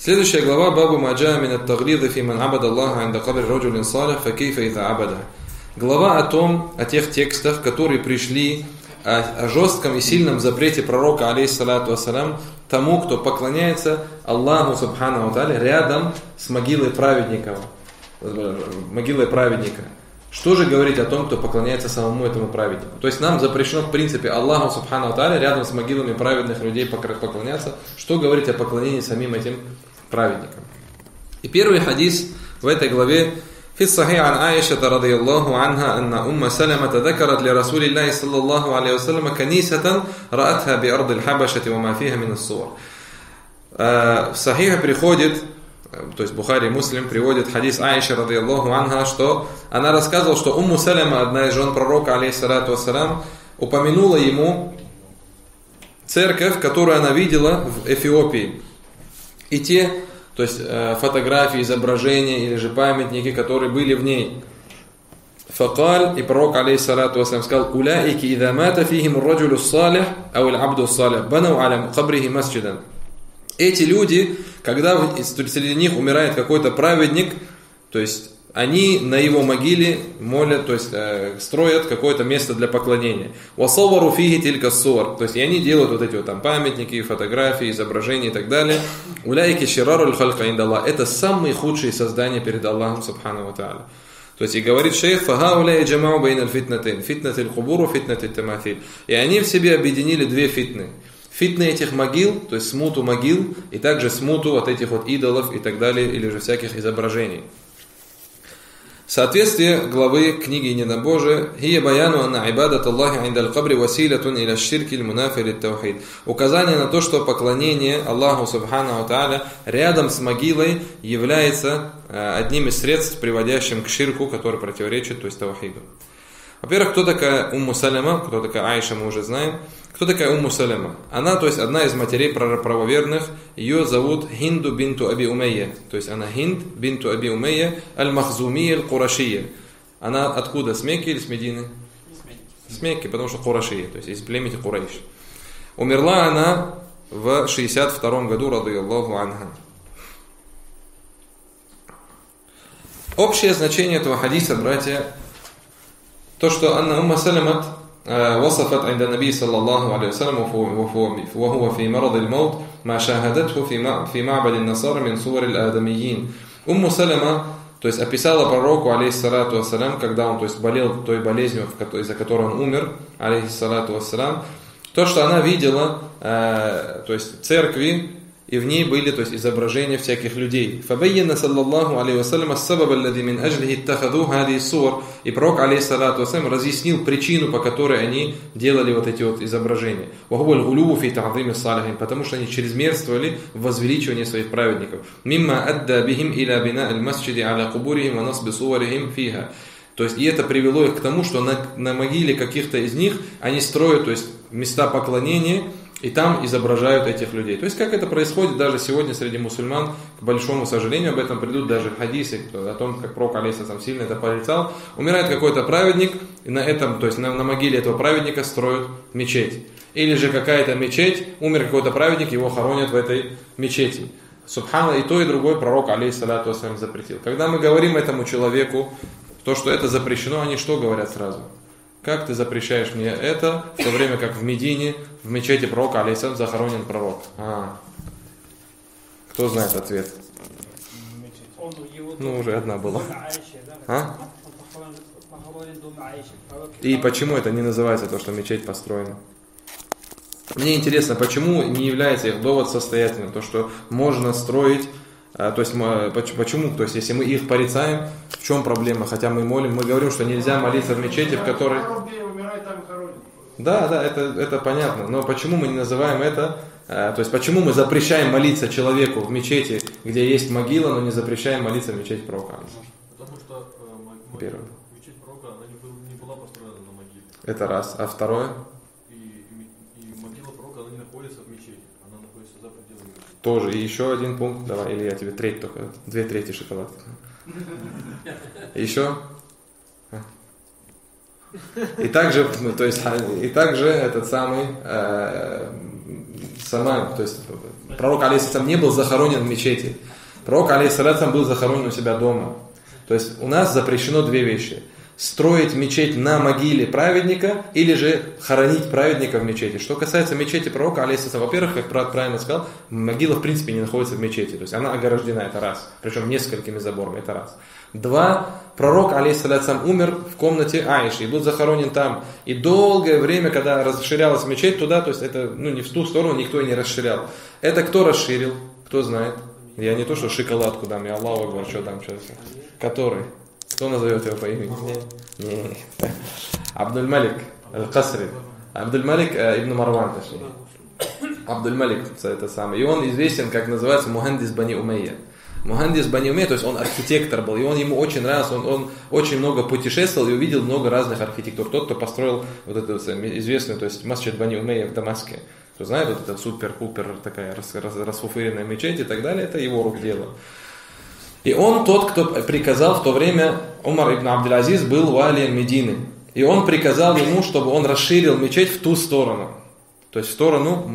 Следующая глава Бабу Маджа мин ат-тагриды фи ман абада Аллаха инда кабри раджулин салих фа кейфа ида абада. Глава о тех текстах, которые пришли о жестком и сильном запрете пророка, алейхиссалату вассалям, тому, кто поклоняется Аллаху субхану ва тааля рядом с могилой праведника. Что же говорить о том, кто поклоняется самому этому праведнику? То есть нам запрещено в принципе Аллаху субхану ва тааля рядом с могилами праведных людей поклоняться. Что говорить о поклонении самим этим праведникам? И первый хадис в этой главе: في الصحيح عن عائشة رضي الله عنها أن أم سلمة ذكرت لرسول الله صلى الله عليه وسلم كنيسة رأتها بأرض الحبشة وما فيها من الصور. В Сахихе приходит, то есть Бухари и Муслим приводит хадис Аиши ради Аллаху анха, что она рассказывала, что Умму Саляма, одна из жен пророка, алейхиссалату вассалям, упомянула ему церковь, которую она видела в Эфиопии. И те, то есть фотографии, изображения или же памятники, которые были в ней. Факаль, и пророк, алейхиссалату вассалям, сказал: «Уляики ида мата фихим раджулю салих, ау абду салих, банау аля кабрихи масджидан». Эти люди, когда среди них умирает какой-то праведник, то есть они на его могиле молят, то есть строят какое-то место для поклонения. «Васавару фихи тилька суар», то есть и они делают вот эти вот там памятники, фотографии, изображения и так далее. «Уляйки ширару лхалька индаллах», это самые худшие создания перед Аллахом субхану ва тааля. То есть и говорит шейх: «Фагауляй джамау бейн аль-фитнатин, фитнатиль хубуру, фитнатиль таматиль». И они в себе объединили две фитны. Фитны этих могил, то есть смуту могил, и также смуту вот этих вот идолов и так далее, или же всяких изображений. Соответствие главы книги Недобожия: «Хия баяну анна ибадат Аллахи индаль кабри василятун иля ширки ль-мунафи лит-таухид». Указание на то, что поклонение Аллаху субхану ва тааля рядом с могилой является одним из средств, приводящим к ширку, который противоречит, то есть таухиду. Во-первых, кто такая Умму Саляма, кто такая Аиша, мы уже знаем. Кто такая Умму Саляма? Она, то есть одна из матерей правоверных, ее зовут Хинду бинту Аби Умейя. То есть она Хинд бинту Аби Умейя аль-Махзумия аль-Курашия. Она откуда? С Мекки или с Медины? С Мекки, потому что Курашия, то есть из племени Курайш. Умерла она в 62-м году, радийаллаху анха. Общее значение этого хадиса, братья, то, что Анна Умма Салямат وصفت عند النبي صلى الله عليه وسلم وهو في مرض الموت ما شاهدته في معبد النصارى من صور الآدميين. Умму Саляма, то есть описала пророку, алейхиссалату вассалям, когда он, то есть болел той болезнью, из-за которой он умер, алейхиссалату вассалям, то, что она видела, то есть церкви, и в ней были, то есть, изображения всяких людей. فَبَيَّنَ صَلَّى اللَّهُ عَلَيْهِ وَسَلَّمَ السَّبَبَ الَّذِي مِنْ أَجْلِهِ اتَّخَذُوا هَذِهِ الصُّوَرِ. И пророк, алейхиссалату вассалям, разъяснил причину, по которой они делали вот эти вот изображения. وَهُوَ الْغُلُوُّ فِي تَعْظِيمِ الصَّالِحِينَ. Потому что они чрезмерствовали в возвеличивании своих праведников. مِمَّا أَدَّى بِهِمْ إِلَى بِنَاءِ الْمَسْجِدِ عَلَى قُبُورِهِمْ وَنَصْبِ صُوَرِهِمْ فِيهَا. То есть, и это привело их к тому, что на могиле каких-то из них они строят, то есть, места поклонения, и там изображают этих людей. То есть, как это происходит даже сегодня среди мусульман, к большому сожалению, об этом придут даже хадисы, о том, как пророк алейхиссалям сильно это порицал. Умирает какой-то праведник, и на этом, то есть на могиле этого праведника строят мечеть. Или же какая-то мечеть, умер какой-то праведник, его хоронят в этой мечети. Субхана, и то, и другой пророк алейхиссалату вассалям запретил. Когда мы говорим этому человеку, то, что это запрещено, они что говорят сразу? Как ты запрещаешь мне это, в то время как в Медине, в мечети пророка, алейхиссалям, захоронен пророк? Кто знает ответ? Ну, уже одна была. И почему это не называется то, что мечеть построена? Мне интересно, почему не является их довод состоятельным, то, что можно строить. То есть, почему? То есть, если мы их порицаем, в чем проблема? Хотя мы молим, мы говорим, что нельзя молиться в мечети, в которой... Да, это понятно. Но почему мы не называем это... То есть, почему мы запрещаем молиться человеку в мечети, где есть могила, но не запрещаем молиться в мечети пророка? Потому что мечеть пророка, она не была построена на могиле. Это раз. А второе? И могила пророка, она не находится в мечети. Она находится за пределами мечети. Тоже. И еще один пункт. Давай, или я тебе треть только. 2/3 шоколадки. Еще? И также этот самый, то есть пророк алейхиссалям не был захоронен в мечети. Пророк алейхиссалям был захоронен у себя дома. То есть у нас запрещено две вещи. Строить мечеть на могиле праведника или же хоронить праведника в мечети. Что касается мечети пророка, алейхиссалям, во-первых, как правильно сказал, могила в принципе не находится в мечети. То есть она ограждена, это раз. Причем несколькими заборами, это раз. Два, пророк, алейхиссалям, умер в комнате Аиши и был захоронен там. И долгое время, когда расширялась мечеть туда, то есть это не в ту сторону никто и не расширял. Это кто расширил? Кто знает? Я не то, что шоколадку дам, я Аллаху Акбар, что дам сейчас. Который? Кто назовет его по имени? Нет. Абдуль-Малик Аль-Касри. Абдуль-Малик ибн Марван, точнее. Абдуль-Малик, это самый. И он известен, как называется, Мухандис Бани Умейя. Мухандис Бани Умейя, то есть он архитектор был, и ему очень нравился, он очень много путешествовал и увидел много разных архитектур. Тот, кто построил вот эту известную, то есть Масджид Бани Умейя в Дамаске, кто знает, вот эта супер-пупер такая расфуфыренная мечеть и так далее, это его рук дело. И он тот, кто приказал в то время, Умар ибн Абдул-Азиз был валием Медины. И он приказал ему, чтобы он расширил мечеть в ту сторону. То есть в сторону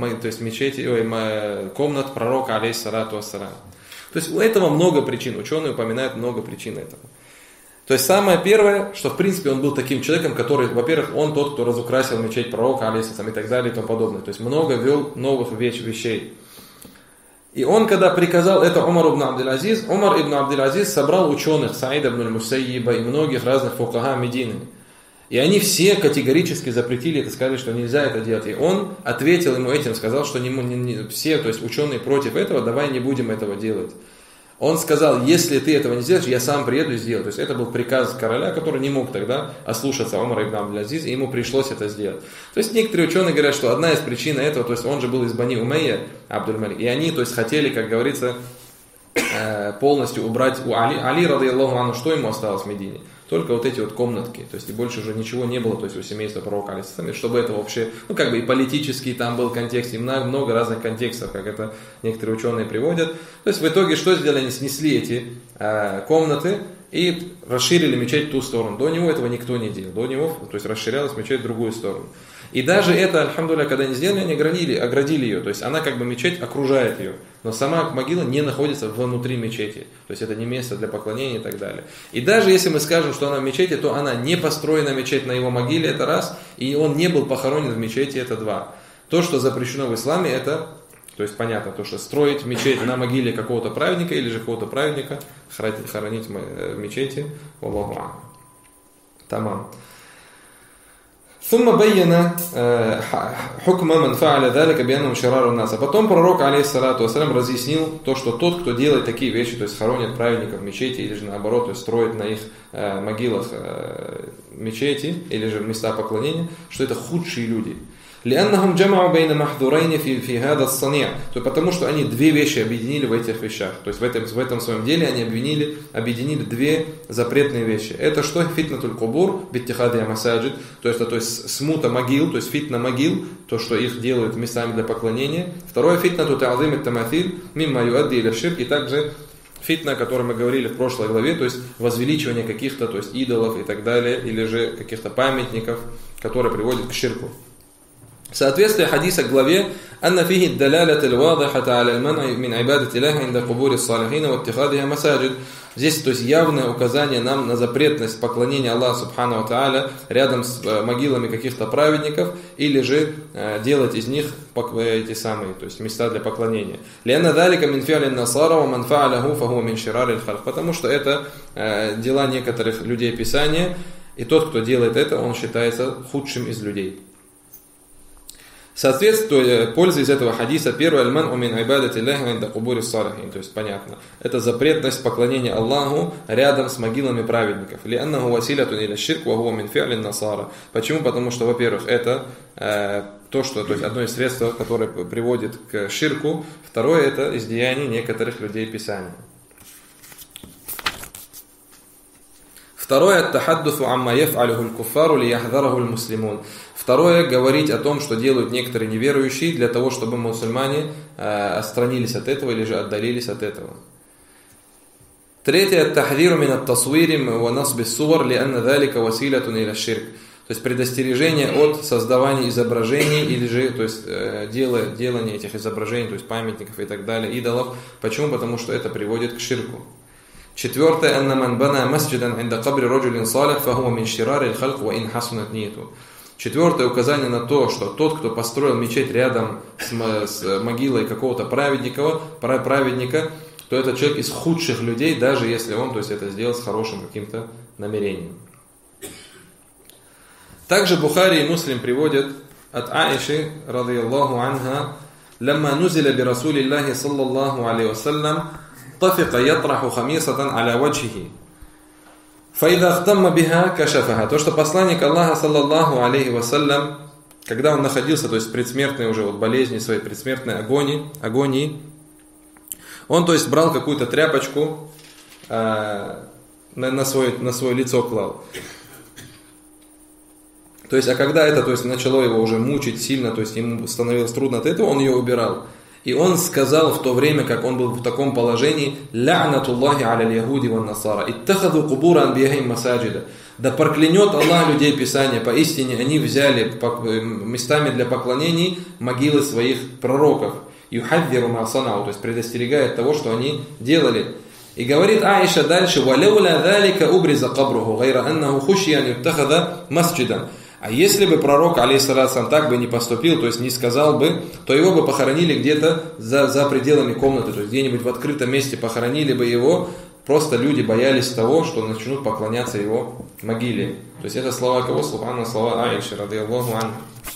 мечети, комнат пророка, алейхиссалату вассалям. То есть у этого много причин. Ученые упоминают много причин этого. То есть самое первое, что в принципе он был таким человеком, который, во-первых, он тот, кто разукрасил мечеть пророка, алейхиссалам, и так далее и тому подобное. То есть много ввел новых вещей. И он, когда приказал это Умар ибн Абдул-Азиз собрал ученых, Саида ибн аль-Мусайиба и многих разных фукаха Медины. И они все категорически запретили это, сказали, что нельзя это делать. И он ответил ему этим, сказал, что все, то есть ученые против этого, давай не будем этого делать. Он сказал, если ты этого не сделаешь, я сам приеду и сделаю. То есть это был приказ короля, который не мог тогда ослушаться Умара ибн Абдул-Азиз, и ему пришлось это сделать. То есть некоторые ученые говорят, что одна из причин этого, то есть он же был из Бани Умейя, Абдуль-Малик, и они, то есть хотели, как говорится, полностью убрать у Али, радийаллаху анху, что ему осталось в Медине? Только вот эти вот комнатки, то есть и больше уже ничего не было, то есть у семейства пророка, алейхиссалям, чтобы это вообще, и политический там был контекст, и много разных контекстов, как это некоторые ученые приводят. То есть в итоге что сделали? Они снесли эти комнаты и расширили мечеть в ту сторону. До него этого никто не делал, до него, то есть расширялась мечеть в другую сторону. И даже это, альхамдулилля, когда они сделали, они оградили ее, то есть она как бы мечеть окружает ее, но сама могила не находится внутри мечети, то есть это не место для поклонения и так далее. И даже если мы скажем, что она в мечети, то она не построена мечеть на его могиле, это раз, и он не был похоронен в мечети, это два. То, что запрещено в исламе, это, то есть понятно, то, что строить мечеть на могиле какого-то праведника или же какого-то праведника, хоронить в мечети, Аллаху а'алам. Тамам. ثم بين حكم من فعل ذلك بأنهم شرار الناس. Потом пророк, алейхиссалату вассалям, разъяснил то, что тот, кто делает такие вещи, то есть хоронит праведников в мечети, или же наоборот, то есть строит на их могилах мечети, или же места поклонения, что это худшие люди. لأنهم جمعوا بين محظورين في هذا الصنيع. Потому что они две вещи объединили в этих вещах. То есть в этом своем деле они объединили две запретные вещи. Это что? Фитнатуль кубур, биттихадия масаджид. То есть смута могил, то есть фитна могил, то, что их делают местами для поклонения. Второе, фитнату та'азим ат-тамаthil, мимма юадди иля ширк. И также фитна, о которой мы говорили в прошлой главе, то есть возвеличивание каких-то, то есть идолов и так далее, или же каких-то памятников, которые приводят к ширку. Соответствие хадиса к главе «Анна фихи далялят аль-вадихата аля аль-ман'и мин ибадати Аллаха инда кубури ссалихина ва иттихадиха масаджид». Здесь, то есть, явное указание нам на запретность поклонения Аллаху субхану ва тааля рядом с могилами каких-то праведников, или же делать из них эти самые, то есть, места для поклонения. «Лианна далика мин фи'алин насара ва ман фа'аляху фахуа мин ширарил халк». Потому что это дела некоторых людей Писания, и тот, кто делает это, он считается худшим из людей. Соответственно, польза из этого хадиса, первое, аль-ман'у мин ибадати Аллаха инда кубури ссалихин, то есть понятно, это запретность поклонения Аллаху рядом с могилами праведников. Лианнаху василятун иля ширк ва хуа мин фи'алин насара. Почему? Потому что, во-первых, это то, что, то есть одно из средств, которое приводит к ширку. Второе, это из деяний некоторых людей Писания. Второе, ат-тахаддусу амма яф'алюху аль-куффару лияхзараху аль-муслимун. Второе, говорить о том, что делают некоторые неверующие, для того, чтобы мусульмане отстранились от этого или же отдалились от этого. Третье, ат-тахдиру мин ат-тасвири ва насби ас-сувар лианна залика василатун иля ширк. То есть предостережение от создавания изображений или же, то есть делания этих изображений, то есть памятников и так далее, идолов. Почему? Потому что это приводит к ширку. Четвертое, анна ман бана масджидан инда кабри раджулин салих фахуа мин ширари аль-халк ва ин хасунат нияту. Четвертое указание на то, что тот, кто построил мечеть рядом с могилой какого-то праведника, то этот человек из худших людей, даже если он, то есть, это сделал с хорошим каким-то намерением. Также Бухари и Муслим приводят от Аиши, радийаллаху анха, «Лямма нузиля би Расулиллахи саллаллаху алейхи вассалям, тафика ятраху хамисатан аля ваджхихи. Фаида ахтамма биха кашафаха». То, что посланник Аллаха, саллаллаху алейхи вассалям, когда он находился, то есть в предсмертной уже болезни, своей предсмертной агонии, он, то есть, брал какую-то тряпочку, на свое лицо клал. То есть, а когда это, то есть, начало его уже мучить сильно, то есть ему становилось трудно от этого, он ее убирал. И он сказал в то время, как он был в таком положении: «Ла'натуллахи аля яхуди ван насара, иттахаду кубура анбияхим масаджида». Да проклянет Аллах людей Писания, поистине они взяли местами для поклонений могилы своих пророков. Юхаддиру ма санау, то есть предостерегает того, что они делали. И говорит Аиша дальше: «Валауля далика убриза кабруху, гайра аннаху хушьян юттахада масджидан». А если бы пророк, алейхиссалям, так бы не поступил, то есть не сказал бы, то его бы похоронили где-то за пределами комнаты, то есть где-нибудь в открытом месте похоронили бы его, просто люди боялись того, что начнут поклоняться его могиле. То есть это слова кого? Слова Аиши, радийаллаху анха.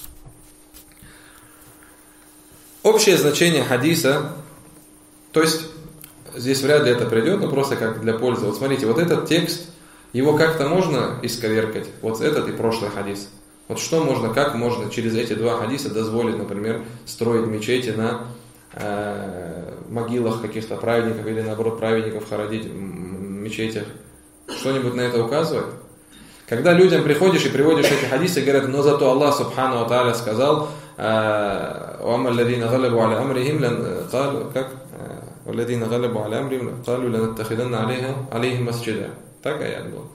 Общее значение хадиса, то есть здесь вряд ли это придет, но просто как для пользы. Вот смотрите, вот этот текст, его как-то можно исковеркать, вот этот и прошлый хадис. Вот что можно, как можно через эти два хадиса дозволить, например, строить мечети на могилах каких-то праведников или наоборот праведников хоронить в мечетях. Что-нибудь на это указывает? Когда людям приходишь и приводишь эти хадисы, говорят: но зато Аллах субхану ва тааля сказал: «Уамма алладина галабу аля амрихим валладина галабу аля амрихим калу ланаттахиданна алейхим масджида». Так аят был.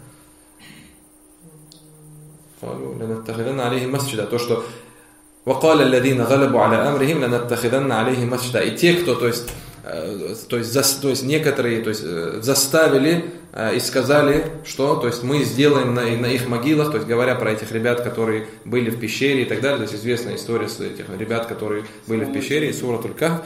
Калу ланаттахиданна алейхим масджида. То, что «Вакаля алладина галабу аля амрихим ланаттахиданна алейхим масджида». И те, кто, то есть некоторые, то есть заставили и сказали, что, то есть мы сделаем на их могилах, то есть говоря про этих ребят, которые были в пещере и так далее, то есть известная история с этих ребят, которые были в пещере, Суратуль Кахф.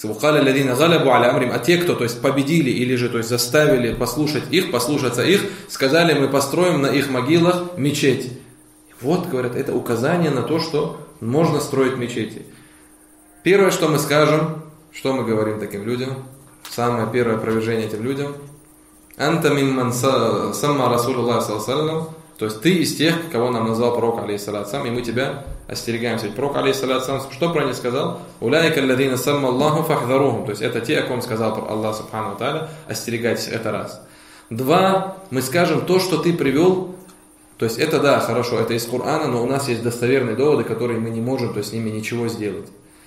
А те, кто, то есть, победили или же, то есть, заставили послушаться их, сказали: мы построим на их могилах мечеть. Вот, говорят, это указание на то, что можно строить мечети. Первое, что мы скажем, что мы говорим таким людям, самое первое опровержение этим людям: «Анта мимман самма Расулуллах саллаллаху», то есть ты из тех, кого нам назвал пророк, алейхиссалям, и мы тебя остерегаемся. Ведь пророк, алейхиссалям, что про них сказал? «Уляйка алладина самма Аллаху фахдharухум», то есть это те, о ком сказал Аллах субхану ва тааля: остерегайтесь, это раз. Два, мы скажем то, что ты привел, то есть это да, хорошо, это из Корана, но у нас есть достоверные доводы, которые мы не можем, то есть с ними ничего сделать.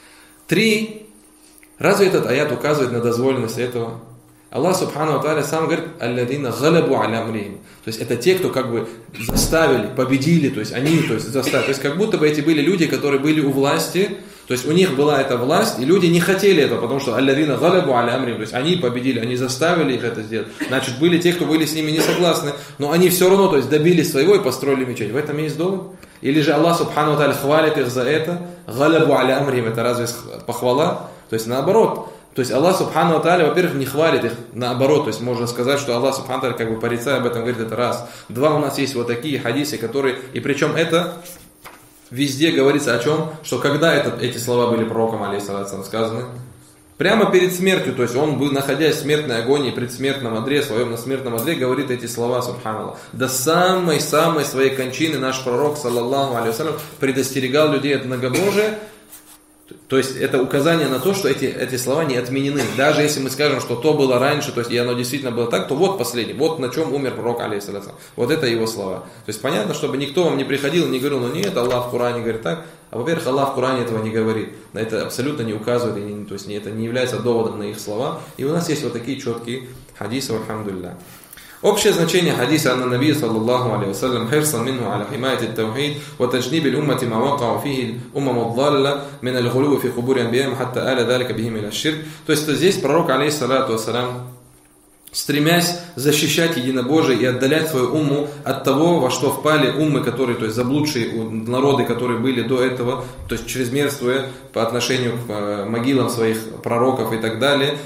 Три, разве этот аят указывает на дозволенность этого? Аллах субхану ва тааля сам говорит: «Алладина галабу аля амрихим». То есть это те, кто как бы заставили, победили, то есть они, то есть заставили. То есть как будто бы эти были люди, которые были у власти, то есть у них была эта власть, и люди не хотели этого, потому что «Алладина галабу аля амрихим», то есть они победили, они заставили их это сделать. Значит, были те, кто были с ними не согласны, но они все равно, то есть добились своего и построили мечеть. В этом есть довод? Или же Аллах субхану ва тааля хвалит их за это? «Галабу аля амрихим» — это разве похвала? То есть наоборот. То есть Аллах субхану ва тааля, во-первых, не хвалит их, наоборот, то есть можно сказать, что Аллах субхану ва тааля как бы порицая об этом говорит, это раз. Два, у нас есть вот такие хадисы, которые, и причем это везде говорится о чем, что когда эти слова были пророком, алейхиссалям, сказаны, прямо перед смертью, то есть он, находясь в смертной агонии, предсмертном одре, своем на смертном одре, говорит эти слова, субханаллах. До самой-самой своей кончины наш пророк, саллаллаху алейхи вассалям, предостерегал людей от многобожия. То есть это указание на то, что эти слова не отменены. Даже если мы скажем, что то было раньше, то есть и оно действительно было так, то вот последний, вот на чем умер пророк, алейхиссалям. Вот это его слова. То есть понятно, чтобы никто вам не приходил и не говорил: ну нет, Аллах в Коране говорит так. А во-первых, Аллах в Коране этого не говорит. На это абсолютно не указывает, то есть это не является доводом на их слова. И у нас есть вот такие четкие хадисы, альхамдулилля. Общее значение хадиса анна Наби саллаллаху алейхи вассалям хирсан минху аля химаяти ат-таухид ва таджниб аль-уммати ма вақау фихи умам ад-далла мин аль-гулу фи кубури анбия'им хатта аля далика бихим иля ширк. То есть здесь пророк алейхиссалату вассалам, стремясь защищать единобожие и отдалять свою умму от того, во что впали уммы, которые, то есть заблудшие народы, которые были до этого, то есть чрезмерствуя по отношению к могилам своих пророков и так далее,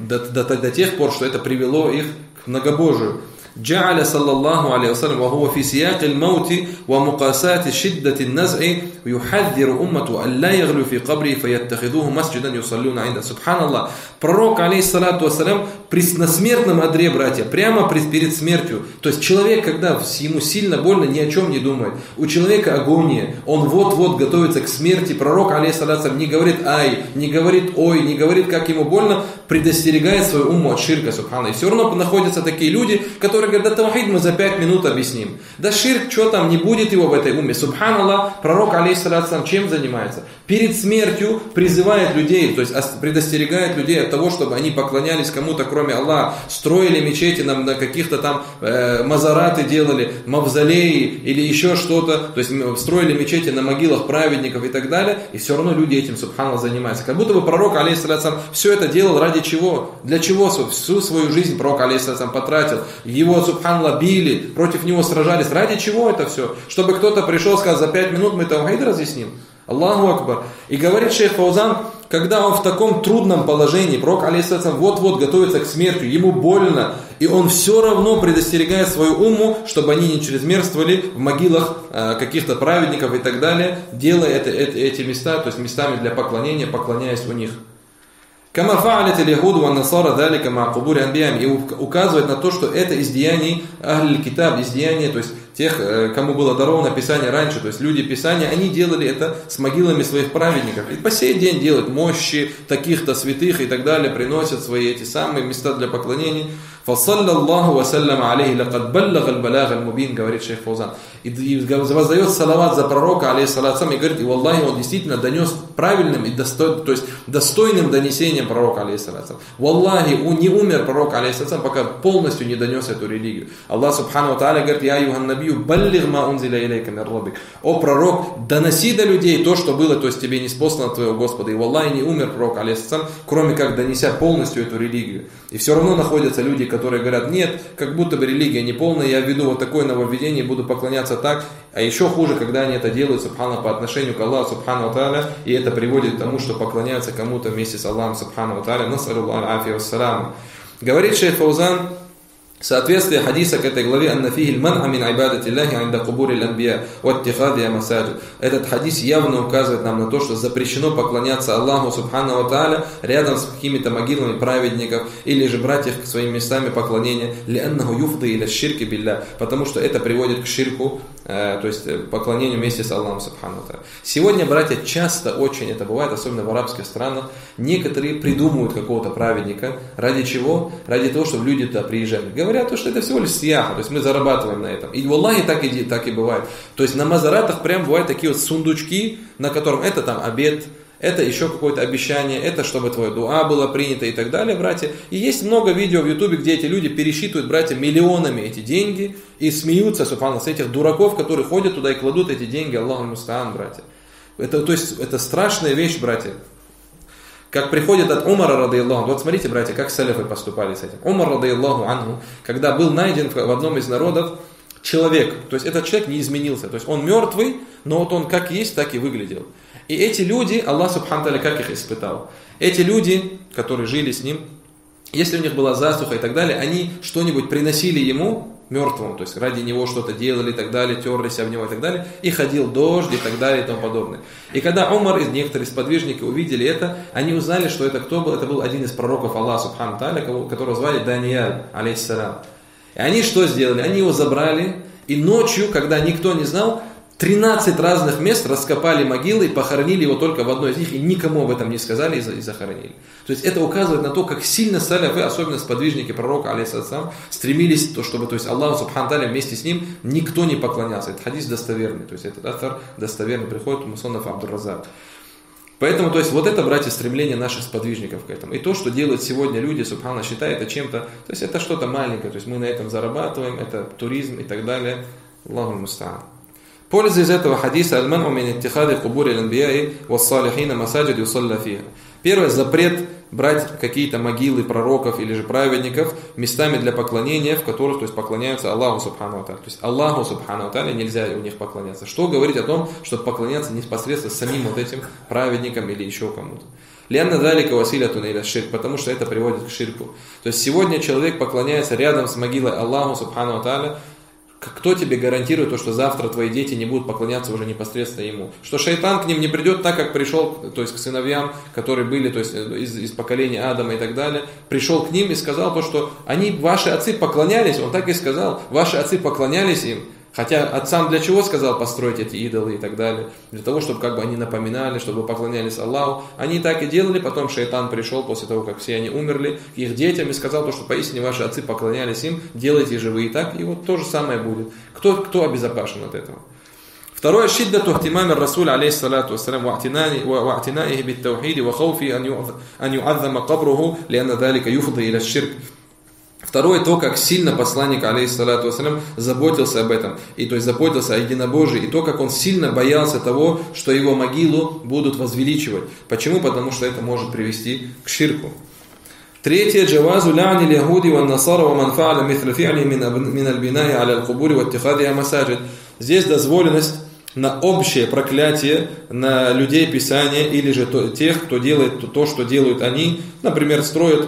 до тех пор, что это привело их к многобожию. جعل صلى الله عليه وسلم وهو في سياق الموت ومقاسات شدة النزع يحذر أمته أن لا يغلو في قبره فيتخذوه مسجدا يصلون عنده. سبحان الله. Пророк, алейхиссалату вассалям, на смертном одре, братья, прямо перед смертью. То есть человек, когда ему сильно больно, ни о чем не думает. У человека агония, он вот-вот готовится к смерти. Пророк, алейхиссалату вассалям, не говорит ай, не говорит ой, не говорит, как ему больно, предостерегает свою умму от ширка, субхана. И все равно находятся такие люди, которые говорят, да тавхид мы за 5 минут объясним. Да ширк, что там, не будет его в этой умме. Субханаллах, пророк, алейхиссалату вассалям, чем занимается? Перед смертью призывает людей, то есть предостерегает людей от того, чтобы они поклонялись кому-то, кроме Аллаха, строили мечети, на каких-то там мазараты делали, мавзолеи или еще что-то, то есть строили мечети на могилах праведников и так далее, и все равно люди этим, субханаллах, занимаются. Как будто бы пророк, алейхиссалату вассалям, все это делал ради чего? Для чего? Всю свою жизнь пророк, алейхиссалату вассалям, потратил. Его, субханаллах, били, против него сражались. Ради чего это все? Чтобы кто-то пришел и сказал, за 5 минут мы тавхид разъясним. Аллаху Акбар. И говорит шейх Фаузан, когда он в таком трудном положении, пророк, алейхиссалам, вот-вот готовится к смерти, ему больно, и он все равно предостерегает свою умму, чтобы они не чрезмерствовали в могилах каких-то праведников и так далее, делая эти места, то есть местами для поклонения, поклоняясь у них. Кама фа'алят аль-яхуд ва насара залика ма кубури анбия'им, и указывает на то, что это из деяний ахль-китаб, из деяний, то есть тех, кому было даровано Писание раньше, то есть люди Писания, они делали это с могилами своих праведников. И по сей день делают мощи таких-то святых и так далее, приносят свои эти самые места для поклонения. Фассаллаллаху вассаляма алейхи лакад баллага аль-балага аль-мубин, говорит шейх Фаузан. И воздает салават за пророка, алейхиссалату, и говорит, и валлахи, он действительно донес правильным и достойным донесением пророка, алейхиссалату. Валлахи, не умер пророк, алейхиссалату, пока полностью не донес эту религию. Аллах субхану ва тааля говорит, я юхан набию, баллиг ма унзиля илейка мир раббик. О пророк, доноси до людей то, что было, то есть тебе неспослано от твоего Господа. И валлахи, не умер пророк, алейхиссалату, кроме как донеся полностью эту религию. И все равно находятся люди, которые говорят, нет, как будто бы религия не полная, я введу вот такое нововведение, буду поклоняться так. А еще хуже, когда они это делают, субхана, по отношению к Аллаху, субхану ва тааля, и это приводит к тому, что поклоняются кому-то вместе с Аллахом, субхану ва тааля. Насаллаллаху аль-афия вассалам. Говорит шейх Фаузан, соответствие хадиса к этой главе, анна фихи аль-ман'а мин ибадати Аллахи инда кубури аль-анбия ва иттихади масаджид. Этот хадис явно указывает нам на то, что запрещено поклоняться Аллаху субхану ва тааля рядом с какими-то могилами праведников или же брать их к своими местами поклонения, лианнаху юфди иля ширки билля, потому что это приводит к ширку, то есть поклонению вместе с Аллахом субхану ва тааля. Сегодня, братья, часто очень это бывает, особенно в арабских странах, некоторые придумывают какого-то праведника. Ради чего? Ради того, чтобы люди туда приезжали. Говорят, что это всего лишь сияха, то есть мы зарабатываем на этом. И валлахи так и бывает. То есть на мазаратах прям бывают такие вот сундучки, на котором это там обед, это еще какое-то обещание, это чтобы твое дуа было принято и так далее, братья. И есть много видео в ютубе, где эти люди пересчитывают, братья, миллионами эти деньги и смеются, субханаллах, с этих дураков, которые ходят туда и кладут эти деньги, Аллаху мустаан, братья. То есть это страшная вещь, братья. Как приходит от Умара, радийаллаху, вот смотрите, братья, как салифы поступали с этим. Умар, радийаллаху анху, когда был найден в одном из народов человек, то есть этот человек не изменился, то есть он мертвый, но вот он как есть, так и выглядел. И эти люди, Аллах субхану тааля как их испытал? Эти люди, которые жили с ним, если у них была засуха и так далее, они что-нибудь приносили ему, мертвому, то есть ради него что-то делали и так далее, терлись об него и так далее, и ходил дождь и так далее и тому подобное. И когда Умар и некоторые сподвижники увидели это, они узнали, что это кто был? Это был один из пророков Аллаха субхану тааля, которого звали Даниэль, алейхиссалам. И они что сделали? Они его забрали, и ночью, когда никто не знал, 13 разных мест раскопали могилы и похоронили его только в одной из них, и никому об этом не сказали и захоронили. То есть это указывает на то, как сильно саляфы, особенно сподвижники пророка, алейхиссалам, стремились, чтобы Аллаху субхану тааля вместе с ним никто не поклонялся. Это хадис достоверный, то есть этот автор достоверный, приходит у Мусаннаф Абдур-Разак. Поэтому, то есть, вот это, братья, стремление наших сподвижников к этому. И то, что делают сегодня люди, субхана, считают это чем-то, то есть, это что-то маленькое, то есть, мы на этом зарабатываем, это туризм и так далее. Аллаху муста'ан. Польза из этого хадиса аль-ману мин иттихади кубури аль-анбияи вас-салихина масаджид юсалля фиха. Первый запрет брать какие-то могилы пророков или же праведников местами для поклонения, в которых, то есть, поклоняются Аллаху субхану ва тааля. То есть Аллаху субхану ва тааля нельзя у них поклоняться. Что говорить о том, чтобы поклоняться непосредственно самим вот этим праведникам или еще кому-то. Лянна далика василятун иля ширк, потому что это приводит к ширку. То есть сегодня человек поклоняется рядом с могилой Аллаху субхану ва тааля. Кто тебе гарантирует то, что завтра твои дети не будут поклоняться уже непосредственно ему? Что шайтан к ним не придет так, как пришел, то есть к сыновьям, которые были, то есть из поколения Адама и так далее, пришел к ним и сказал то, что они, ваши отцы поклонялись, он так и сказал, ваши отцы поклонялись им. Хотя отцам для чего сказал построить эти идолы и так далее? Для того, чтобы как бы они напоминали, чтобы поклонялись Аллаху. Они так и делали, потом шайтан пришел после того, как все они умерли, к их детям и сказал то, что поистине ваши отцы поклонялись им, делайте же вы и так, и вот то же самое будет. Кто обезопасен от этого? Второе, шиддату ихтимами Расуль алейхиссалату вассалям ва'тинаихи бит-таухиди ва хауфи ан ю'аззама кабруху лианна далика юфди иля ширк. Второе, то, как сильно посланник, алейхиссалату вассалям, заботился об этом, и то есть заботился о единобожии, и то, как он сильно боялся того, что его могилу будут возвеличивать. Почему? Потому что это может привести к ширку. Третье, джавазу ля'ни л'яхуди ва насара ва ман фа'аля мithля фи'ли мин аль-бинаи аля аль-кубури ва иттихадиха масаджид. Здесь дозволенность на общее проклятие на людей Писания или же тех, кто делает то, что делают они, например, строят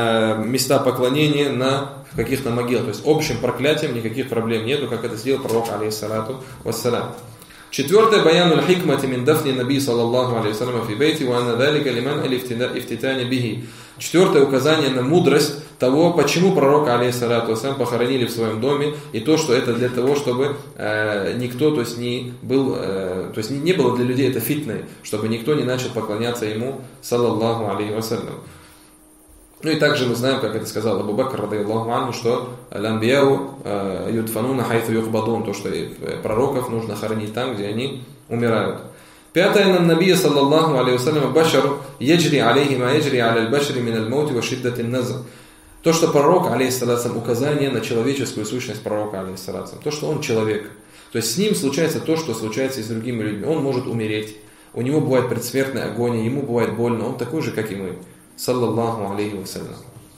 места поклонения на каких-то могилах. То есть общим проклятием никаких проблем нету, как это сделал пророк, алейхиссалату вассалям. Четвертое, баяну аль-хикмати мин дафни наби саллаллаху алейхи вассалям фи бейти ва анна далика лиман аль-ифтитани бихи. Четвертое указание на мудрость того, почему пророка, алейхиссалату вассалям, похоронили в своем доме, и то, что это для того, чтобы никто, то есть не был, то есть не было для людей это фитной, чтобы никто не начал поклоняться ему, саллаллаху алейхи вассалям. Ну и также мы знаем, как это сказал Абу Бакр, радийаллаху анху, что «Лямбияу юдфануна хайфу юхбадун», то, что пророков нужно хоронить там, где они умирают. Пятое, на набия, саллаллаху алейхи вассалям, башар яджри алейхи ма яджри аля аль-башари мин аль-маути ва шиддатин назр. То, что пророк, алейхиссалату, указание на человеческую сущность пророка, алейхиссалату, то, что он человек. То есть с ним случается то, что случается и с другими людьми. Он может умереть, у него бывает предсмертная агония, ему бывает больно, он такой же, как и мы. Саллаллаху алейхи вассалям.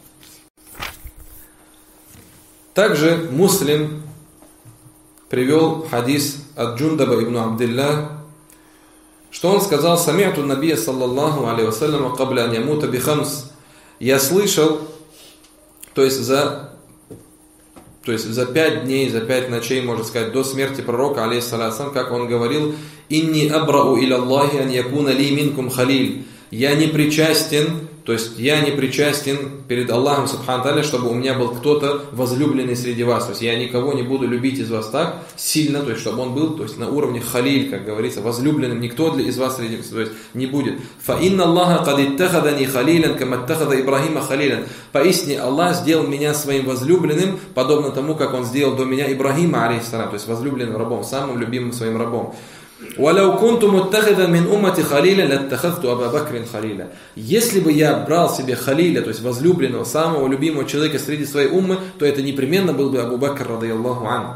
Также Муслим привел хадис от Джундаба ибн Абдилля, что он сказал: «Сами'ту набия саллаллаху алейхи вассалям кабля ан ямута би хамс». Я слышал, то есть за 5 дней, за 5 ночей, можно сказать, до смерти пророка, алейхиссалату, как он говорил: «Инни абрау иля Аллахи ан якуна ли минкум халиль». Я не причастен, то есть я не причастен перед Аллахом субхану та'аля, чтобы у меня был кто-то возлюбленный среди вас. То есть я никого не буду любить из вас так сильно, то есть чтобы он был, то есть на уровне халиль, как говорится, возлюбленным. Никто из вас среди вас, то есть не будет. Фа инна Аллаха кад иттахадани халилян, кама иттахада Ибрахима халилян. Поистине Аллах сделал меня своим возлюбленным, подобно тому, как он сделал до меня Ибрахима, алейхиссалам, то есть возлюбленным рабом, самым любимым своим рабом. وَلَوْ كُنْتُ مُتَّخِذًا مِنْ أُمَّةِ خَلِيلًا لَاتَّخَذْتُ أَبَا بَكْرٍ خَلِيلًا. Если бы я брал себе халиля, то есть возлюбленного, самого любимого человека среди своей уммы, то это непременно был бы Абу Бакр, радийаллаху анху.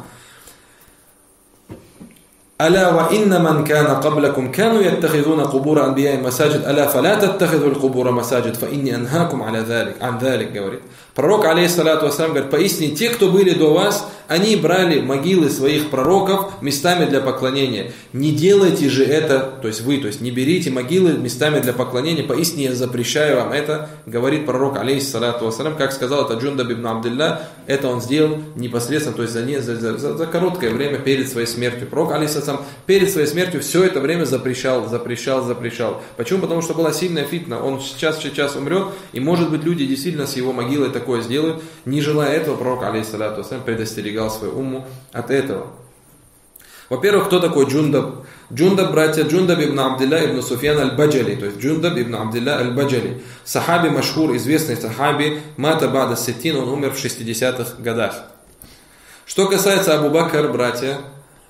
ألا وإن من كان قبلكم كانوا يتخذون قبور أنبياء مساجد ألا فلا تتخذوا القبور مساجد فإني أنهاكم عن ذلك говорит. Пророк, алейхиссалату вассалям, говорит: поистине те, кто были до вас, они брали могилы своих пророков местами для поклонения. Не делайте же это, то есть вы, то есть не берите могилы местами для поклонения, поистине я запрещаю вам это, говорит пророк, алейхиссалату вассалям, как сказал это Джундаб ибн Абдилля, это он сделал непосредственно, то есть за короткое время перед своей смертью. Пророк, алейхиссалату, перед своей смертью все это время запрещал. Почему? Потому что была сильная фитна, он сейчас умрет, и может быть люди действительно с его могилой такое сделают. Не желая этого, пророк, алейхиссалату вассалям, предостерегал свою умму от этого. Во-первых, кто такой Джундаб? Джундаб, братья, Джундаб ибн Абдилля ибн Суфьян аль-Баджали, то есть Джундаб ибн Абдилля аль-Баджали. Сахаби машхур, известный сахаби, мата бада ситтин, он умер в 60-х годах. Что касается Абу Бакр, братья,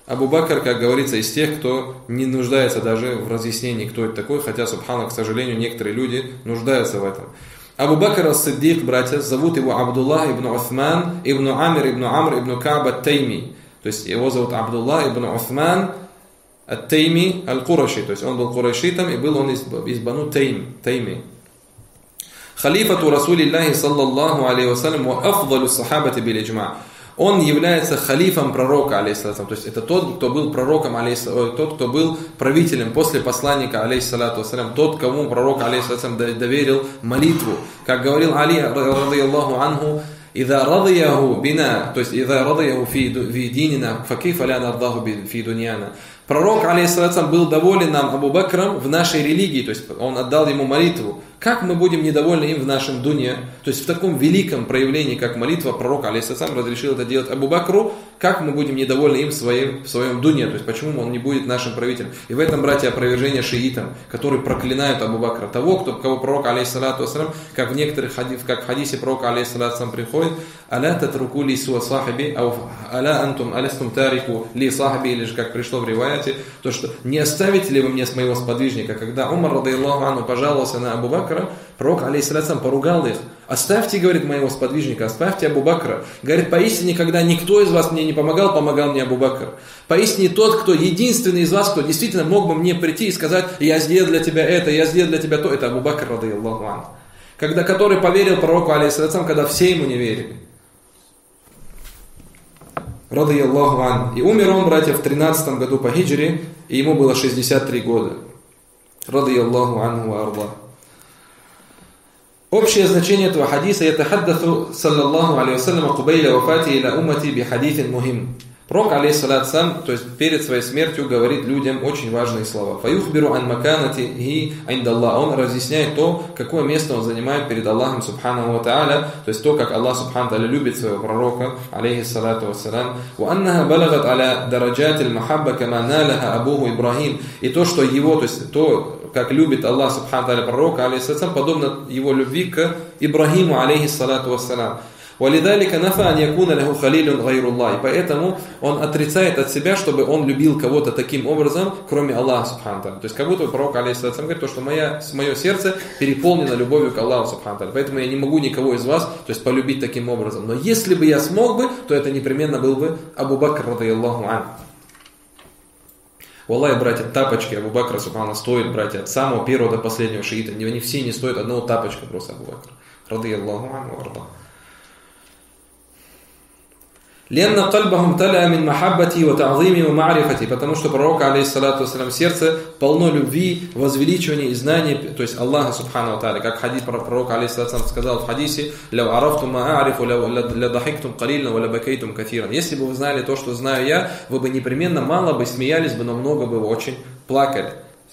Абу Бакр, как говорится, из тех, кто не нуждается даже в разъяснении, кто это такой, хотя, субхана, к сожалению, некоторые люди нуждаются в этом. Абу Бакр ас-Сиддик, братья, зовут его Абдуллах ибн Усман, ибн Амир, ибн Амр, ибн Кааб ат-Тайми. То есть его зовут Абдуллах ибн Усман ат-Тайми аль-Кураши. То есть он был курайшитом и был он из Бану Тайми. Халифату Расулиллахи саллаллаху алейхи вассалям ва афдалу сахабати бил иджма'. Он является халифом пророка, алейхиссалату. То есть это тот, кто был пророком, тот, кто был правителем после посланника, алейхиссалату вассалям, тот, кому пророк, алейхиссалату, доверил молитву. Как говорил Али, радийаллаху анху, «Иза радияху бина», то есть «Иза радияху фи динина, факифа ля нардаху фи дуньяна». Пророк, алейхиссалату, был доволен нам Абу Бакром в нашей религии, то есть он отдал ему молитву. Как мы будем недовольны им в нашем дуне? То есть в таком великом проявлении, как молитва, пророк, алейхиссалам, разрешил это делать Абу Бакру. Как мы будем недовольны им в своем дуне? То есть почему он не будет нашим правителем? И в этом, братья, опровержение шиитам, которые проклинают Абу Бакра. Того, кого пророк, алейхиссалату вассалам, как в некоторых как в хадисе пророка, алейхиссалату вассалам, приходит: «Аля татруку ли суа сахаби, аля антум алястум тарику ли сахаби», или же как пришло в риваяте, то, что не оставите ли вы мне с моего сподвижника? Когда Умар, радийаллаху анху, пожаловался на Абу Бакра, пророк, алейхиссалам, поругал их. «Оставьте, говорит, моего сподвижника, оставьте Абу Бакра». Говорит: «Поистине, когда никто из вас мне не помогал, помогал мне Абу Бакр. Поистине тот, кто единственный из вас, кто действительно мог бы мне прийти и сказать: я сделал для тебя это, я сделал для тебя то», это Абу Бакр, радийаллаху анху, который поверил пророку, алейхиссалам, когда все ему не верили. Радийаллаху анху. И умер он, братья, в 13 году по хиджре, и ему было 63 года. Радийаллаху анху ва арда. Общее значение этого хадиса: «Ятахаддасу саллаллаху алейхи вассалям кубейля вафати иля уммати би хадитин мухим». Пророк, алейхиссалату вассалям, то есть перед своей смертью, говорит людям очень важные слова. «Фаюхбиру ан маканатихи индаллах». Он разъясняет то, какое место он занимает перед Аллахом субханаху ва тааля, то есть то, как Аллах субханаху ва тааля любит своего пророка, алейхиссалату вассалям. «Ва аннаха балагат аля дараджатил махабба кама налаха абуху Ибрахим». И то, что его, то есть то, как любит Аллах субханаху ва тааля пророка, алейхиссалату, подобно его любви к Ибрахиму, алейхиссалату вассалям. وَلِذَلِكَ نَفَى أَنْ يَكُونَ لَهُ خَلِيلٌ غَيْرُ اللَّهِ. И поэтому он отрицает от себя, чтобы он любил кого-то таким образом, кроме Аллаха субхану ва тааля. То есть как будто пророк, алейхиссалату, говорит, то, что мое сердце переполнено любовью к Аллаху субхану ва тааля. Поэтому я не могу никого из вас, то есть, полюбить таким образом. Но если бы я смог бы, то это непременно был бы Абу Бакр, радийаллаху анху. Валлахи, братья, тапочки Абу Бакра, субхану, стоят, братья, от самого первого до последнего шиита. Они все не стоят одного тапочка просто Абу Бакра, радийаллаху анху ва арда. «Ленна кальбахум таля мин махаббати ва та'зими ва ма'рифати», потому что пророк, алейхиссалату вассалям, сердце полно любви, возвеличивания и знаний, то есть Аллаха субхану ва тааля. Как хадис пророка, алейхиссалату вассалям, сказал в хадисе: «Ляу арафтум ма а'рифу, ля дахиктум калильна, ва ля бакейтум катиран». Если бы вы знали то, что знаю я, вы бы непременно мало бы смеялись бы, но много бы вы очень плакали.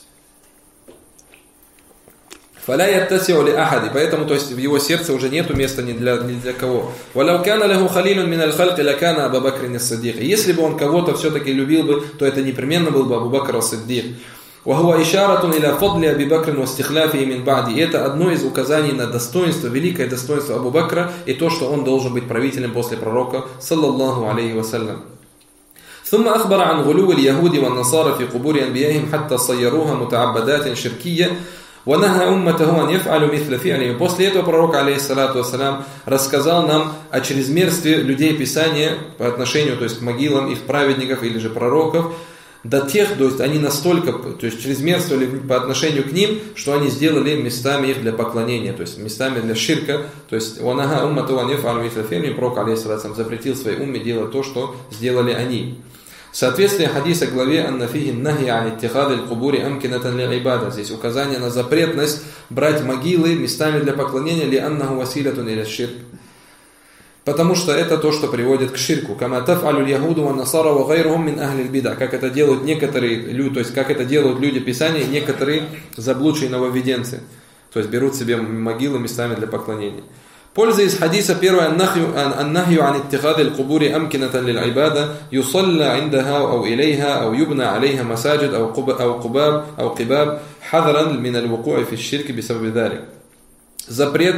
«Фаля яттаси'у ли ахади», поэтому, то есть, в его сердце уже нету места ни для кого. «Валяу кана лаху халилун мин аль-халки лакана Абу Бакрин ас-Сиддик». Если бы он кого-то все-таки любил бы, то это непременно был бы Абу Бакр ас-Сиддик. «Вахуа ишаратун иля фадли Аби Бакрин ва стихляфи мин ба'ди». И это одно из указаний на достоинство, великое достоинство Абу Бакра и то, что он должен быть правителем после пророка, саллаллаху алейхи вассалям. ثم أخبر عن غلو اليهود والنصارى في قبور أنبيائهم حتى صيروها متعبدات شركية. وَنَهَا أُمَّتَهُ أَنْ يَفْعَلُوا مِثْلَ فِعْلِهِمْ. После этого пророк, алейхиссалату вассалям, рассказал нам о чрезмерстве людей Писания по отношению, то есть, к могилам их праведников или же пророков, до тех, то есть они настолько, то есть, чрезмерствовали по отношению к ним, что они сделали местами их для поклонения, то есть местами для ширка. То есть وَنَهَا أُمَّتَهُ أَنْ يَفْعَلُوا مِثْلَ فِعْلِهِمْ. Пророк, алейхиссалату вассалям, запретил своей умме делать то, что сделали они. Соответствие хадиса главе «Аннафихи нахи ан иттихади аль-кубури амкинатан ли-ибада». Здесь указание на запретность брать могилы местами для поклонения ли аннаху василятун иля ширк. Потому что это то, что приводит к ширку. Кама таф'алю аль-яхуду ва насара ва гайрухум мин ахли аль-бида. Как это делают некоторые люди, то есть как это делают люди Писания, некоторые заблудшие нововведенцы. То есть берут себе могилы местами для поклонения. Польза из хадиса: первое, аннахью ан иттихади аль-кубури амкинатан лиль-ибада юсалла индаха ау илейха ау юбна алейха масаджид ау кибаб хадран мин аль-вуку'и фи ш-ширки бисабаби далик. Запрет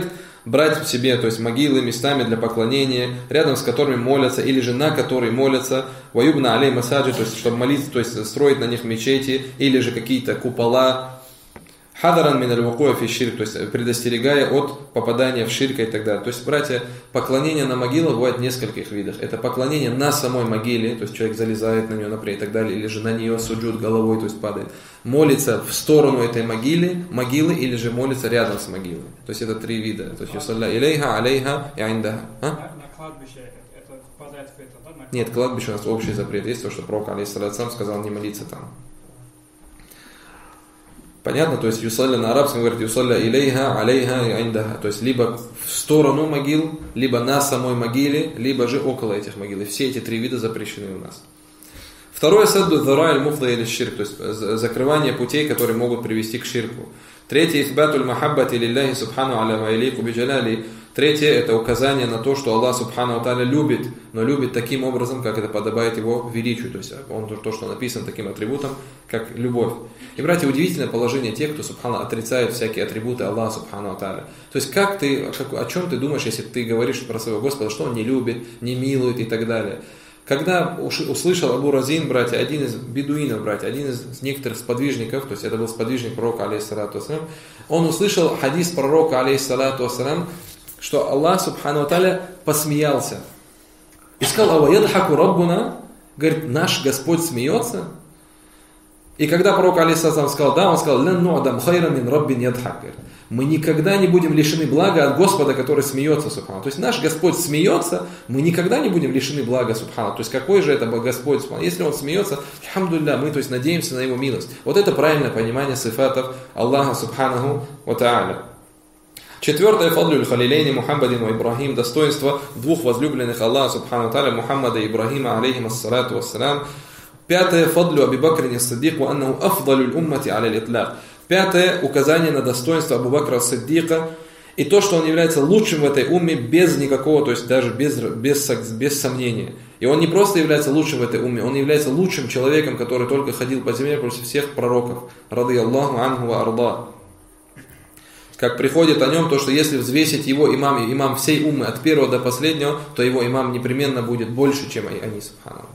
брать себе, то есть могилы местами для поклонения, рядом с которыми молятся, или же на которые молятся, ваюбна алей масаджи, то есть чтобы молиться, то есть строить на них мечети, или же какие-то купола, хадаран мин аль-вукуа фи ширк, то есть предостерегая от попадания в ширка и так далее. То есть, братья, поклонение на могилах бывает в нескольких видах. Это поклонение на самой могиле, то есть человек залезает на нее, например, и так далее, или же на нее суджуд головой, то есть падает. Молится в сторону этой могилы, или же молится рядом с могилой. То есть это три вида. То есть юсалля илейха, алейха и айндаха. На кладбище это попадает в это, да? Нет, кладбище у нас общий запрет. Есть то, что пророк алейхиссалату сам сказал не молиться там. Понятно? То есть юсалля на арабском говорит юсалля илейха, алейха и айндаха. То есть либо в сторону могил, либо на самой могиле, либо же около этих могил. И все эти три вида запрещены у нас. Второе садду дара аль-муфда или ширк, то есть закрывание путей, которые могут привести к ширку. Третье ифбатуль махаббати лилляхи субхану аля ва илейку биджаляли. Третье это указание на то, что Аллах субхану тааля любит, но любит таким образом, как это подобает его величию. То есть он то, что написано таким атрибутом, как любовь. И, братья, удивительное положение тех, кто субхану отрицает всякие атрибуты Аллаха субхану тааля. То есть как ты, о чем ты думаешь, если ты говоришь про своего Господа, что он не любит, не милует и так далее. Когда услышал Абу Разин, братья, один из бедуинов, братья, один из некоторых сподвижников, то есть это был сподвижник пророка, алейхиссалату вассалям, он услышал хадис пророка, алейхиссалату вассалям, что Аллах субхану тааля посмеялся. И сказал: «Аваядхаку раббуна», говорит, наш Господь смеется. И когда пророк, алейхиссалату сказал, да, он сказал: «Лан ну'дам хайра мин раббин ядхак». Мы никогда не будем лишены блага от Господа, который смеется, субхану. То есть наш Господь смеется, мы никогда не будем лишены блага, субхану. То есть какой же это Господь, субхану? Если он смеется, альхамдулилля, мы, то есть, надеемся на его милость. Вот это правильное понимание сифатов Аллаха субханаху ва тааля. Четвертое, фадлюль халилейни Мухаммадин и Ибрахим, достоинство двух возлюбленных Аллаха субхану тааля, Мухаммада и Ибрахима, алейхим ассалату вассалям. Пятое, фадлю Аби Бакрин ас-Сиддик, ва аннаху афдалюль уммати аля литлак. Пятое, указание на достоинство Абу Бакра ас-Сиддика и то, что он является лучшим в этой умме без никакого, то есть даже без сомнения. И он не просто является лучшим в этой умме, он является лучшим человеком, который только ходил по земле против всех пророков. Рады Аллаху анху ва арда. Как приходит о нем то, что если взвесить его имам всей уммы от первого до последнего, то его имам непременно будет больше, чем они, субханаллах.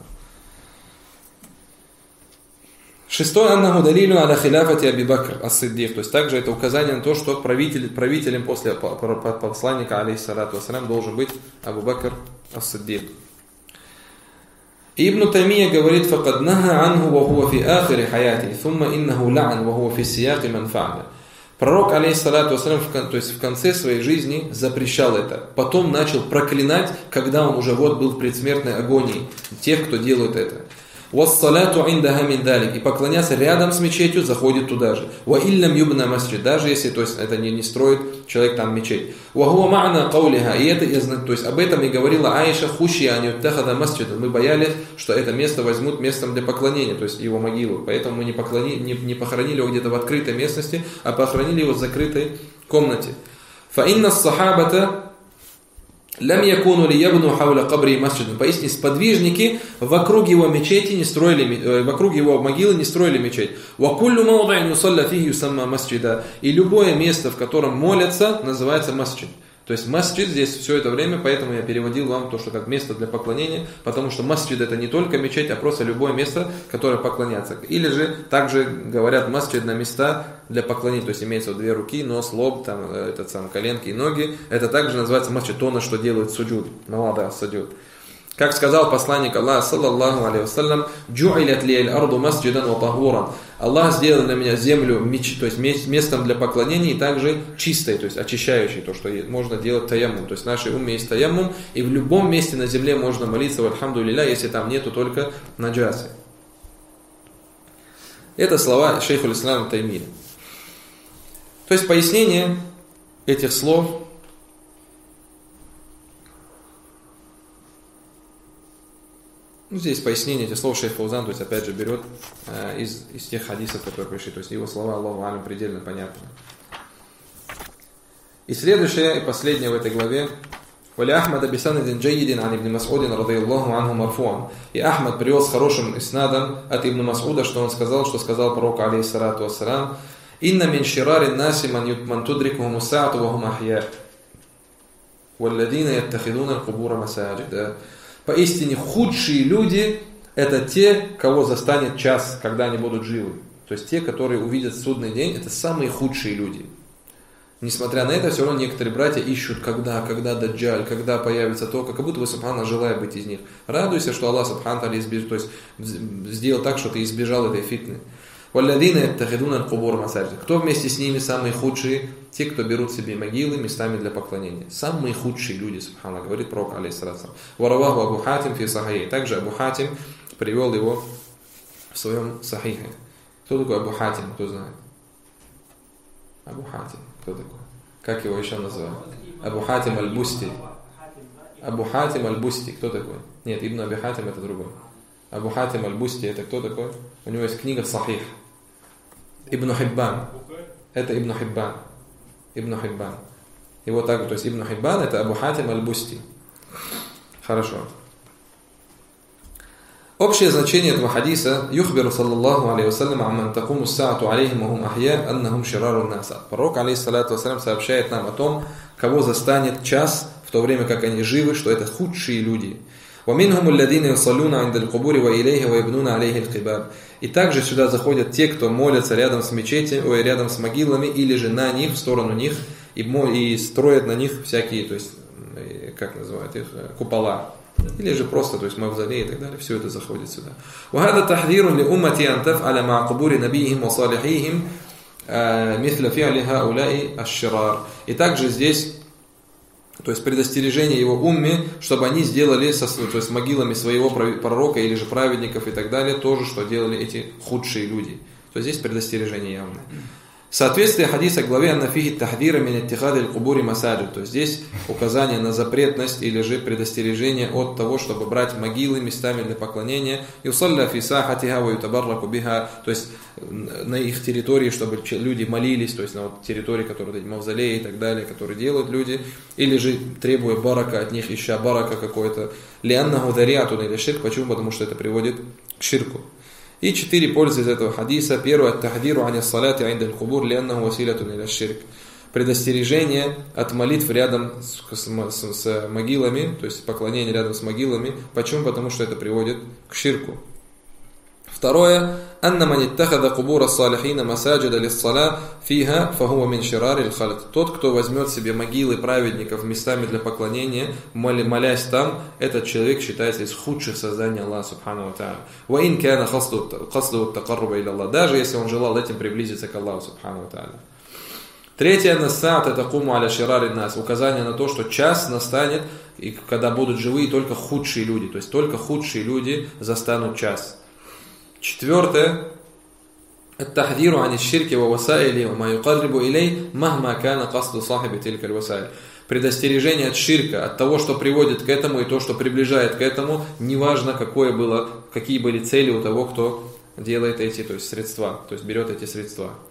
Шестое, аннаху далилю аля хиляфати Аби Бакр ас-Сиддик. То есть также это указание на то, что правителем после посланника, алейхиссалату вассалям, должен быть Абу Бакр ас-Сиддик. Ибн Таймия говорит: «Факад наха анху ва хуа фи ахири хаяти, thumma иннаху ла'ан ва хуа фи сияки ман фа'ля». Пророк, алейхиссалату вассалям, то есть в конце своей жизни запрещал это. Потом начал проклинать, когда он уже был в предсмертной агонии, тех, кто делает это. «Вассалату индаха мин далик». И поклоняться рядом с мечетью заходит туда же. «Ва иллям юбна масджид». Даже если, то есть, это не строит человек там мечеть. «Ва хуа ма'на каулиха». И это, то есть, об этом и говорила Аиша: «Хушия ан юттахада масджида». Мы боялись, что это место возьмут местом для поклонения, то есть его могилу. Поэтому мы не похоронили его где-то в открытой местности, а похоронили его в закрытой комнате. «Фа инна ас-сахабата лям якуну ли ябну хауля кабри масджидан». Поясни, сподвижники вокруг его мечети не строили, вокруг его могилы не строили мечеть. Ва куллю мавди'ин юсалля фихи юсамма масджида. И любое место, в котором молятся, называется масджид. То есть масджид здесь все это время, поэтому я переводил вам то, что как место для поклонения, потому что масджид это не только мечеть, а просто любое место, которое поклоняться. Или же также говорят масджид на места для поклонения, то есть имеется две руки, нос, лоб, там, коленки и ноги. Это также называется масджид, то, на что делают суджуд. Малада суджуд. Как сказал посланник Аллаха, саллаллаху алейхи вассалям: «Джу'илят ли аль-арду масджидан ва тахуран». Аллах сделал для меня землю, то есть местом для поклонения и также чистой, то есть очищающей, то, что можно делать таяммум. То есть в нашей умме есть таяммум, и в любом месте на земле можно молиться, вальхамдулилля, если там нету только наджасы. Это слова шейхуль ислам Таймия. То есть пояснение этих слов. Здесь пояснение этих слов шейх Фаузан, то есть опять же берет из тех хадисов, которые пришли. То есть его слова, Аллаху алям, предельно понятны. И следующее, и последнее в этой главе. «Вали Ахмад абисанадин джайидин ан ибн Мас'удин радайаллаху анху марфуан». И Ахмад привел с хорошим иснадом от ибн Мас'уда, что он сказал, пророк, алейхиссалату вассалам: «Инна мин ширарин наси ман тудрикухум саату ва хум ахья». «Валладина яттахидуна аль-кубура масаджида». Поистине худшие люди – это те, кого застанет час, когда они будут живы. То есть те, которые увидят судный день, это самые худшие люди. Несмотря на это, все равно некоторые братья ищут, когда даджаль, когда появится то, как будто бы Субхана желая быть из них. Радуйся, что Аллах Субхана избежал, то есть сделал так, что ты избежал этой фитны. «Валладина яттахидуна аль-кубур масаджид». Кто вместе с ними самые худшие? Те, кто берут себе могилы местами для поклонения. Самые худшие люди, Субхана, говорит пророк, алейхиссалату. «Вараваху Абу Хатим фи сахихи». Также Абу Хатим привел его в своем сахихе. Кто такой Абу Хатим, кто знает? Абу Хатим, кто такой? Как его еще называют? Абу Хатим аль-Бусти. Абу Хатим аль-Бусти, кто такой? Нет, Ибн Аби Хатим это другой. Абу Хатим аль-Бусти это кто такой? У него есть книга Сахих. Ибн Хиббан. Это Ибн Хиббан. Ибн Хиббан. Его так, то есть Ибн Хиббан это Абу Хатим аль-Бусти. Хорошо. Общее значение этого хадиса «Юхбиру саллаллаху алейхи вассалям амман такуму саату алейхим вахум ахья аннахум ширару наса». Пророк, алейхиссалату вассалям, сообщает нам о том, кого застанет час, в то время как они живы, что это худшие люди. وَمِنْهُمُ الَّذِينَ يُصَلُّونَ عِنْدَ الْقُبُورِ وَإِلَيْهِ وَيَبْنُونَ عَلَيْهِ الْقِبَابِ. И также сюда заходят те, кто молятся рядом с мечетями, рядом с могилами, или же на них, в сторону них, и строят на них всякие, то есть, как называют их, купола. Или же просто, то есть мавзолей и так далее, все это заходит сюда. وَهَذَا تَحْذِيرٌ لِأُمَّتِي أَنْ تَفْعَلَ مَعَ قُبُورِ نَبِيِّهِمْ وَصَالِحِيهِمْ مِثْلَ فِعْلِ هَؤُلَاءِ الشِّرَارِ. И также здесь, то есть предостережение его умме, чтобы они сделали то есть могилами своего пророка или же праведников и так далее, тоже, что делали эти худшие люди. То есть здесь предостережение явное. Соответствие хадиса главе «Аннафихи тахдира мин иттихади аль-кубури масаджид». То есть здесь указание на запретность или же предостережение от того, чтобы брать могилы местами для поклонения. «Юсалля фи сахатиха ва ютабарраку биха». То есть на их территории, чтобы люди молились, то есть на вот территории, которые мавзолеи и так далее, которые делают люди. Или же требуя барака от них, ища барака какой-то. «Лианнаху дариатун или ширк». Почему? Потому что это приводит к ширку. И 4 пользы из этого хадиса. Первое, ат-тахдиру ани ас-салати инда аль-кубур лианнаху василатун иля ширк. Предостережение от молитв рядом с могилами, то есть поклонение рядом с могилами. Почему? Потому что это приводит к ширку. Второе, анна ман иттахада кубур ас-салихина масаджида лис-сала фиха фахуа мин ширари аль-халк. Тот, кто возьмет себе могилы праведников местами для поклонения, молясь там, этот человек считается из худших созданий Аллаха субхану ва тааля. Ва ин кана касду ат-тақарруба иля Аллах. Даже если он желал этим приблизиться к Аллаху субхану ва тааля. Третье, нассаата такуму аля ширари нас. Указание на то, что час настанет, и когда будут живые только худшие люди. То есть только худшие люди застанут час. Четвертое. التحذير عن الشرك ووسائله وما يقرب إليه مهما كان قصد صاحب تلك الوسائل. Предостережение от ширка, от того, что приводит к этому и то, что приближает к этому, неважно, какие были цели у того, кто делает эти, то есть средства, то есть берет эти средства.